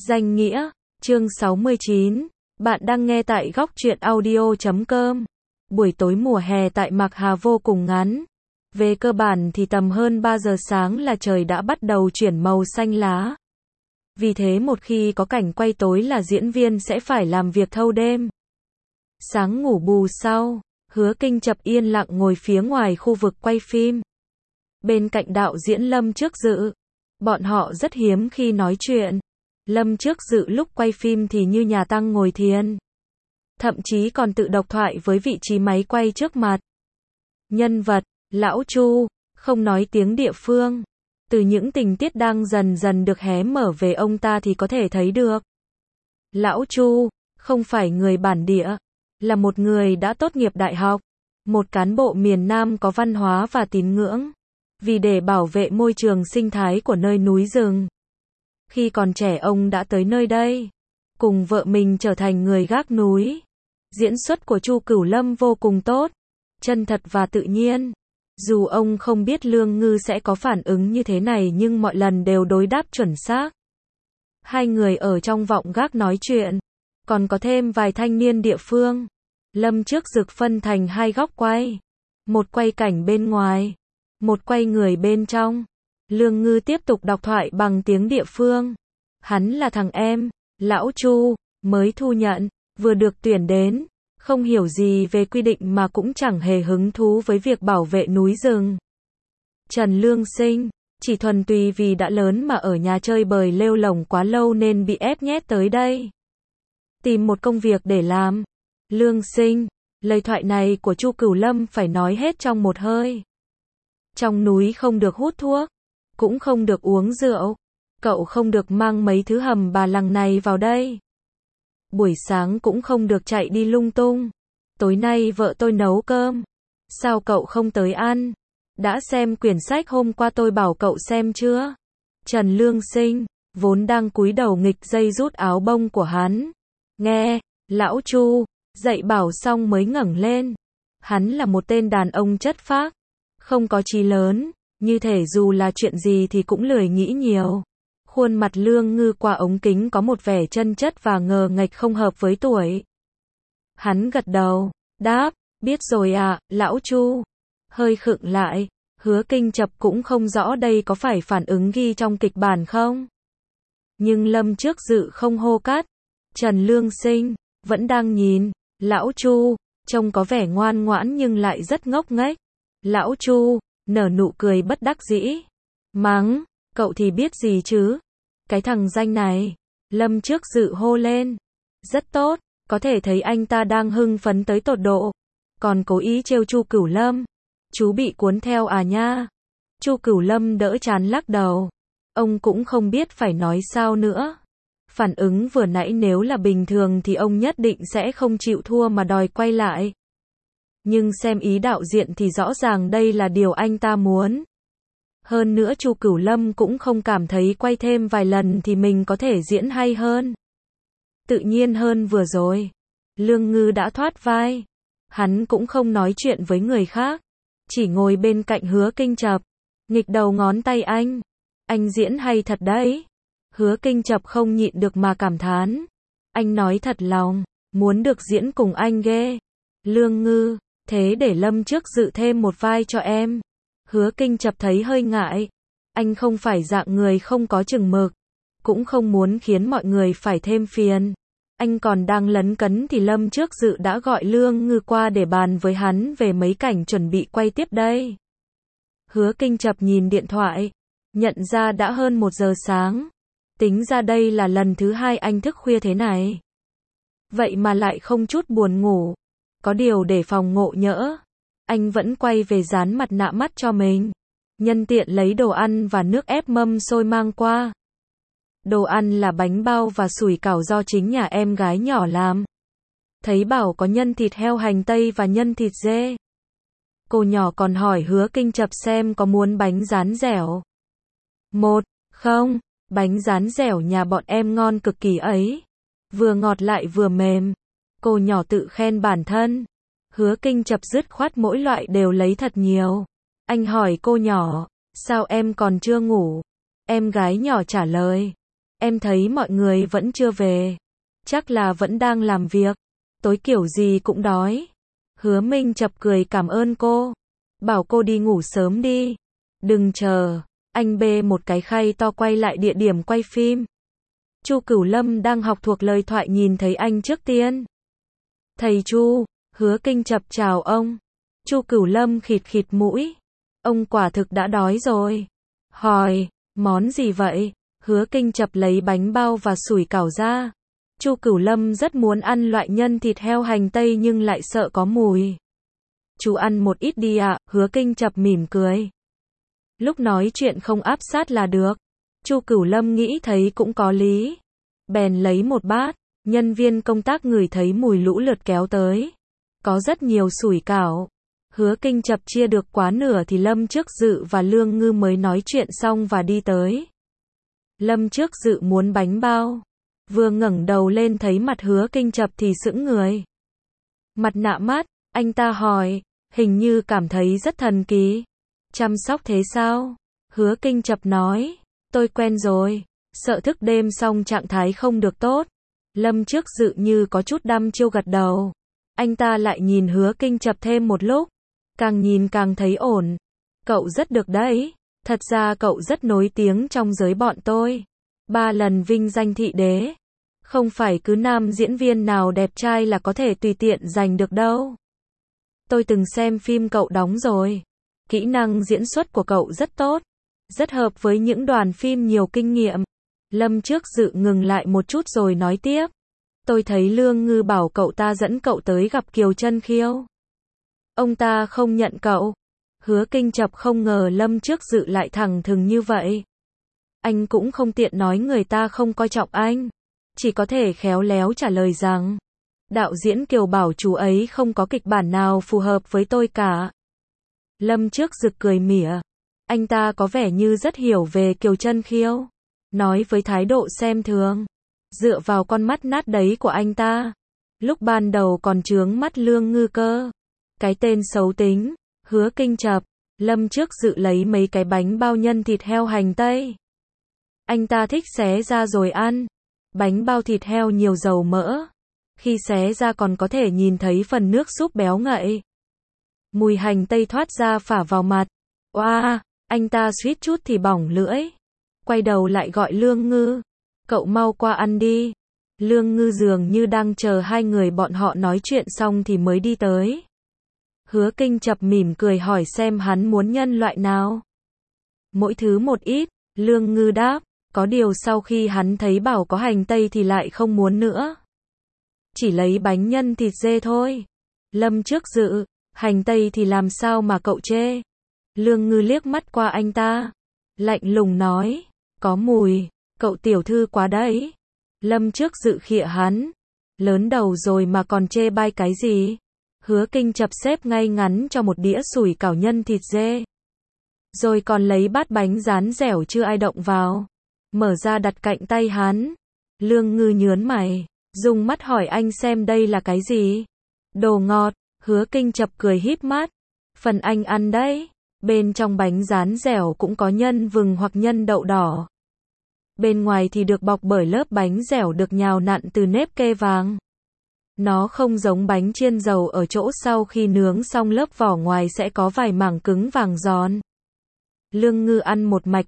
Danh nghĩa, chương 69. Bạn đang nghe tại góc truyện audio.com. Buổi tối mùa hè tại Mạc Hà vô cùng ngắn. Về cơ bản thì tầm hơn 3 giờ sáng là trời đã bắt đầu chuyển màu xanh lá. Vì thế một khi có cảnh quay tối là diễn viên sẽ phải làm việc thâu đêm. Sáng ngủ bù sau, Hứa Kinh Chập yên lặng ngồi phía ngoài khu vực quay phim. Bên cạnh đạo diễn Lâm Trước Dự. Bọn họ rất hiếm khi nói chuyện. Lâm Trước Dự lúc quay phim thì như nhà tăng ngồi thiền. Thậm chí còn tự độc thoại với vị trí máy quay trước mặt. Nhân vật, Lão Chu, không nói tiếng địa phương. Từ những tình tiết đang dần dần được hé mở về ông ta thì có thể thấy được. Lão Chu, không phải người bản địa, là một người đã tốt nghiệp đại học. Một cán bộ miền Nam có văn hóa và tín ngưỡng. Vì để bảo vệ môi trường sinh thái của nơi núi rừng. Khi còn trẻ ông đã tới nơi đây, cùng vợ mình trở thành người gác núi. Diễn xuất của Chu Cửu Lâm vô cùng tốt, chân thật và tự nhiên. Dù ông không biết Lương Ngư sẽ có phản ứng như thế này nhưng mọi lần đều đối đáp chuẩn xác. Hai người ở trong vọng gác nói chuyện, còn có thêm vài thanh niên địa phương. Lâm Trước Dực phân thành hai góc quay, một quay cảnh bên ngoài, một quay người bên trong. Lương Ngư tiếp tục đọc thoại bằng tiếng địa phương. Hắn là thằng em, Lão Chu, mới thu nhận, vừa được tuyển đến, không hiểu gì về quy định mà cũng chẳng hề hứng thú với việc bảo vệ núi rừng. Trần Lương Sinh, chỉ thuần túy vì đã lớn mà ở nhà chơi bời lêu lổng quá lâu nên bị ép nhét tới đây. Tìm một công việc để làm. Lương Sinh, lời thoại này của Chu Cửu Lâm phải nói hết trong một hơi. Trong núi không được hút thuốc, cũng không được uống rượu. Cậu không được mang mấy thứ hầm bà lằng này vào đây. Buổi sáng cũng không được chạy đi lung tung. Tối nay vợ tôi nấu cơm. Sao cậu không tới ăn? Đã xem quyển sách hôm qua tôi bảo cậu xem chưa? Trần Lương Sinh, vốn đang cúi đầu nghịch dây rút áo bông của hắn. Nghe, Lão Chu, dạy bảo xong mới ngẩng lên. Hắn là một tên đàn ông chất phác, không có chí lớn. Như thể dù là chuyện gì thì cũng lười nghĩ nhiều. Khuôn mặt Lương Ngư qua ống kính có một vẻ chân chất và ngờ nghệch không hợp với tuổi. Hắn gật đầu, đáp, biết rồi ạ, Lão Chu. Hơi khựng lại, Hứa Kinh Chập cũng không rõ đây có phải phản ứng ghi trong kịch bản không. Nhưng Lâm Trước Dự không hô cắt. Trần Lương Sinh, vẫn đang nhìn, Lão Chu, trông có vẻ ngoan ngoãn nhưng lại rất ngốc nghếch. Lão Chu nở nụ cười bất đắc dĩ. Mắng, cậu thì biết gì chứ? Cái thằng danh này. Lâm Trước Dự hô lên. Rất tốt, có thể thấy anh ta đang hưng phấn tới tột độ. Còn cố ý trêu Chu Cửu Lâm. Chú bị cuốn theo à nha? Chu Cửu Lâm đỡ chán lắc đầu. Ông cũng không biết phải nói sao nữa. Phản ứng vừa nãy nếu là bình thường thì ông nhất định sẽ không chịu thua mà đòi quay lại. Nhưng xem ý đạo diễn thì rõ ràng đây là điều anh ta muốn. Hơn nữa Chu Cửu Lâm cũng không cảm thấy quay thêm vài lần thì mình có thể diễn hay hơn. Tự nhiên hơn vừa rồi. Lương Ngư đã thoát vai. Hắn cũng không nói chuyện với người khác. Chỉ ngồi bên cạnh Hứa Kinh Chập. Nghịch đầu ngón tay anh. Anh diễn hay thật đấy. Hứa Kinh Chập không nhịn được mà cảm thán. Anh nói thật lòng. Muốn được diễn cùng anh ghê. Lương Ngư, thế để Lâm Trước Dự thêm một vai cho em. Hứa Kinh Chập thấy hơi ngại. Anh không phải dạng người không có chừng mực. Cũng không muốn khiến mọi người phải thêm phiền. Anh còn đang lấn cấn thì Lâm Trước Dự đã gọi Lương Ngư qua để bàn với hắn về mấy cảnh chuẩn bị quay tiếp đây. Hứa Kinh Chập nhìn điện thoại. Nhận ra đã hơn 1 giờ sáng. Tính ra đây là lần thứ 2 anh thức khuya thế này. Vậy mà lại không chút buồn ngủ. Có điều để phòng ngộ nhỡ. Anh vẫn quay về dán mặt nạ mắt cho mình. Nhân tiện lấy đồ ăn và nước ép mâm xôi mang qua. Đồ ăn là bánh bao và sủi cảo do chính nhà em gái nhỏ làm. Thấy bảo có nhân thịt heo hành tây và nhân thịt dê. Cô nhỏ còn hỏi Hứa Kinh Chập xem có muốn bánh rán dẻo. Không, bánh rán dẻo nhà bọn em ngon cực kỳ ấy. Vừa ngọt lại vừa mềm. Cô nhỏ tự khen bản thân. Hứa Kinh Chập dứt khoát mỗi loại đều lấy thật nhiều. Anh hỏi cô nhỏ, sao em còn chưa ngủ? Em gái nhỏ trả lời, Em thấy mọi người vẫn chưa về. Chắc là vẫn đang làm việc. Tối kiểu gì cũng đói. Hứa Minh chập cười cảm ơn cô. Bảo cô đi ngủ sớm đi. Đừng chờ. Anh bê một cái khay to quay lại địa điểm quay phim. Chu Cửu Lâm đang học thuộc lời thoại nhìn thấy anh trước tiên. Thầy Chu, Hứa Kinh chập chào ông. Chu Cửu Lâm khịt khịt mũi. Ông quả thực đã đói rồi. Hỏi, món gì vậy? Hứa Kinh chập lấy bánh bao và sủi cảo ra. Chu Cửu Lâm rất muốn ăn loại nhân thịt heo hành tây nhưng lại sợ có mùi. Chú ăn một ít đi ạ, Hứa Kinh chập mỉm cười. Lúc nói chuyện không áp sát là được. Chu Cửu Lâm nghĩ thấy cũng có lý. Bèn lấy một bát, nhân viên công tác ngửi thấy mùi lũ lượt kéo tới. Có rất nhiều sủi cảo. Hứa Kinh chập chia được quá nửa thì Lâm Trước Dự và Lương Ngư mới nói chuyện xong và đi tới. Lâm Trước Dự muốn bánh bao. Vừa ngẩng đầu lên thấy mặt Hứa Kinh chập thì sững người. Mặt nạ mát, anh ta hỏi, hình như cảm thấy rất thần kỳ. Chăm sóc thế sao? Hứa Kinh chập nói, tôi quen rồi, sợ thức đêm xong trạng thái không được tốt. Lâm Trước Dự như có chút đăm chiêu gật đầu. Anh ta lại nhìn Hứa Kinh chập thêm một lúc. Càng nhìn càng thấy ổn. Cậu rất được đấy. Thật ra cậu rất nổi tiếng trong giới bọn tôi. 3 lần vinh danh thị đế. Không phải cứ nam diễn viên nào đẹp trai là có thể tùy tiện giành được đâu. Tôi từng xem phim cậu đóng rồi. Kỹ năng diễn xuất của cậu rất tốt. Rất hợp với những đoàn phim nhiều kinh nghiệm. Lâm Trước Dự ngừng lại một chút rồi nói tiếp. Tôi thấy Lương Ngư bảo cậu ta dẫn cậu tới gặp Kiều Chân Khiêu. Ông ta không nhận cậu. Hứa Kinh chập không ngờ Lâm Trước Dự lại thẳng thừng như vậy. Anh cũng không tiện nói người ta không coi trọng anh. Chỉ có thể khéo léo trả lời rằng. Đạo diễn Kiều bảo chú ấy không có kịch bản nào phù hợp với tôi cả. Lâm Trước Dự cười mỉa. Anh ta có vẻ như rất hiểu về Kiều Chân Khiêu. Nói với thái độ xem thường. Dựa vào con mắt nát đấy của anh ta. Lúc ban đầu còn chướng mắt Lương Ngư cơ. Cái tên xấu tính. Hứa Kinh chập. Lâm Trước Dự lấy mấy cái bánh bao nhân thịt heo hành tây. Anh ta thích xé ra rồi ăn. Bánh bao thịt heo nhiều dầu mỡ. Khi xé ra còn có thể nhìn thấy phần nước súp béo ngậy. Mùi hành tây thoát ra phả vào mặt. Oa, anh ta suýt chút thì bỏng lưỡi. Quay đầu lại gọi Lương Ngư. Cậu mau qua ăn đi. Lương Ngư dường như đang chờ hai người bọn họ nói chuyện xong thì mới đi tới. Hứa Kinh chập mỉm cười hỏi xem hắn muốn nhân loại nào. Mỗi thứ một ít, Lương Ngư đáp. Có điều sau khi hắn thấy bảo có hành tây thì lại không muốn nữa. Chỉ lấy bánh nhân thịt dê thôi. Lâm Trước Dự, hành tây thì làm sao mà cậu chê? Lương Ngư liếc mắt qua anh ta. Lạnh lùng nói. Có mùi, cậu tiểu thư quá đấy. Lâm Trước Dự khịa hắn. Lớn đầu rồi mà còn chê bai cái gì? Hứa Kinh chập xếp ngay ngắn cho một đĩa sủi cảo nhân thịt dê. Rồi còn lấy bát bánh rán dẻo chưa ai động vào. Mở ra đặt cạnh tay hắn. Lương Ngư nhớn mày. Dùng mắt hỏi anh xem đây là cái gì? Đồ ngọt. Hứa Kinh chập cười híp mắt. Phần anh ăn đấy. Bên trong bánh rán dẻo cũng có nhân vừng hoặc nhân đậu đỏ. Bên ngoài thì được bọc bởi lớp bánh dẻo được nhào nặn từ nếp kê vàng. Nó không giống bánh chiên dầu ở chỗ sau khi nướng xong lớp vỏ ngoài sẽ có vài mảng cứng vàng giòn. Lương Ngư ăn một mạch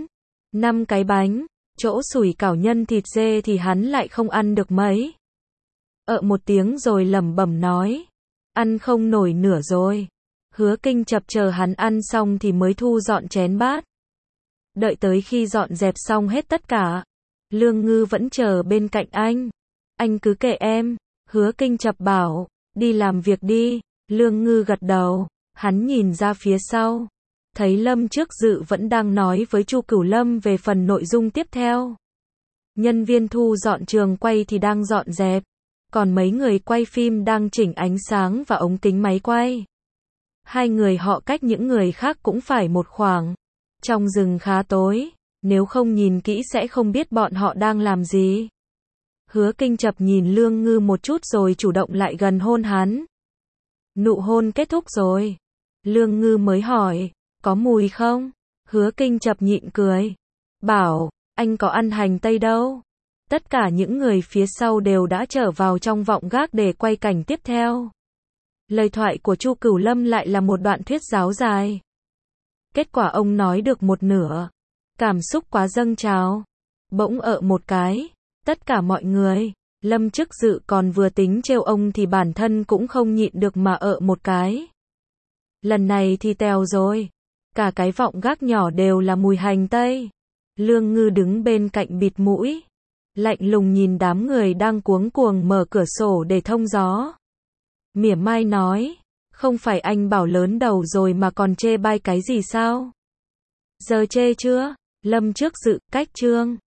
4-5 cái bánh. Chỗ sủi cảo nhân thịt dê thì hắn lại không ăn được mấy. Một tiếng rồi lẩm bẩm nói. Ăn không nổi nửa rồi. Hứa Kinh chập chờ hắn ăn xong thì mới thu dọn chén bát. Đợi tới khi dọn dẹp xong hết tất cả. Lương Ngư vẫn chờ bên cạnh anh. Anh cứ kệ em. Hứa Kinh chập bảo. Đi làm việc đi. Lương Ngư gật đầu. Hắn nhìn ra phía sau. Thấy Lâm Trước Dự vẫn đang nói với Chu Cửu Lâm về phần nội dung tiếp theo. Nhân viên thu dọn trường quay thì đang dọn dẹp. Còn mấy người quay phim đang chỉnh ánh sáng và ống kính máy quay. Hai người họ cách những người khác cũng phải một khoảng. Trong rừng khá tối, nếu không nhìn kỹ sẽ không biết bọn họ đang làm gì. Hứa Kinh chập nhìn Lương Ngư một chút rồi chủ động lại gần hôn hắn. Nụ hôn kết thúc rồi. Lương Ngư mới hỏi, có mùi không? Hứa Kinh chập nhịn cười. Bảo, anh có ăn hành tây đâu. Tất cả những người phía sau đều đã trở vào trong vọng gác để quay cảnh tiếp theo. Lời thoại của Chu Cửu Lâm lại là một đoạn thuyết giáo dài. Kết quả ông nói được một nửa. Cảm xúc quá dâng trào. Bỗng một cái. Tất cả mọi người. Lâm Chức Dự còn vừa tính trêu ông thì bản thân cũng không nhịn được mà một cái. Lần này thì tèo rồi. Cả cái vọng gác nhỏ đều là mùi hành tây. Lương Ngư đứng bên cạnh bịt mũi. Lạnh lùng nhìn đám người đang cuống cuồng mở cửa sổ để thông gió. Mỉa mai nói. Không phải anh bảo lớn đầu rồi mà còn chê bai cái gì sao? Giờ chê chưa? Lâm Trước Dự, cách chương.